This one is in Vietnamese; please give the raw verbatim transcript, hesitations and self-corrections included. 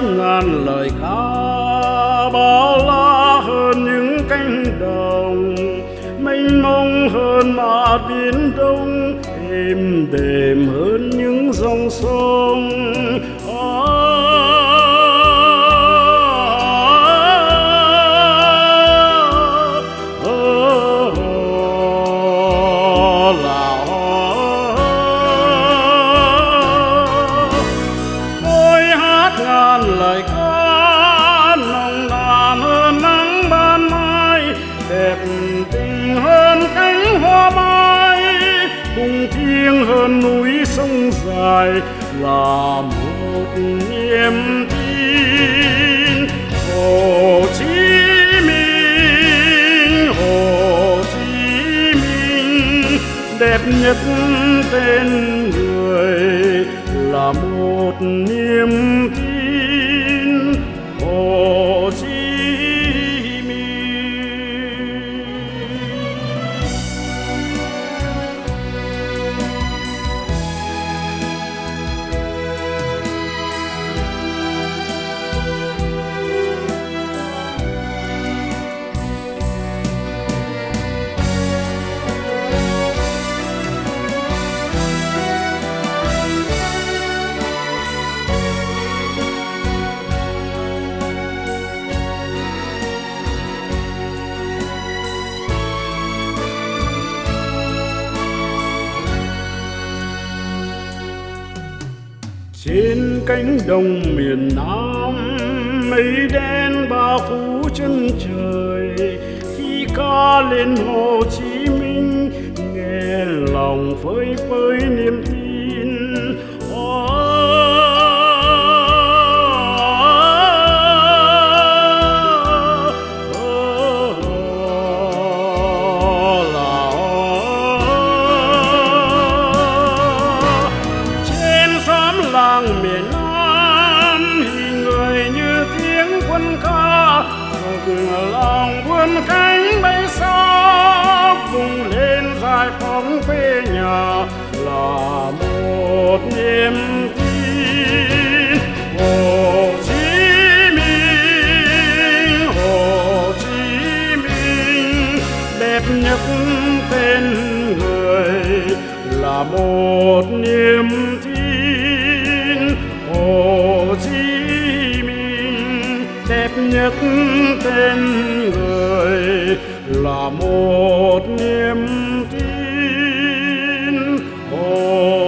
ngàn lời ca bao la hơn những cánh đồng, mênh mông hơn mặt biển đông, êm đềm hơn những dòng sông. Lời ca nồng nàn hơn nắng ban mai, đẹp tình hơn cánh hoa mai, cùng thiêng hơn núi sông dài, là một niềm tin. Hồ Chí Minh, Hồ Chí Minh, đẹp nhất tên người, là một niềm tin. Hồ Chí Minh. Trên cánh đồng miền Nam, mây đen bao phủ chân trời, khi ca lên Hồ Chí Minh, nghe lòng phơi phới niềm tin. Làng miền Nam hình người như tiếng quân ca, rực lòng vươn cánh bay xa, vùng lên giải phóng quê nhà, là một niềm tin. Hồ Chí Minh, Hồ Chí Minh, đẹp nhất tên người, là một niềm tin. Hồ Chí Minh, đẹp nhất tên người, là một niềm tin. Hồ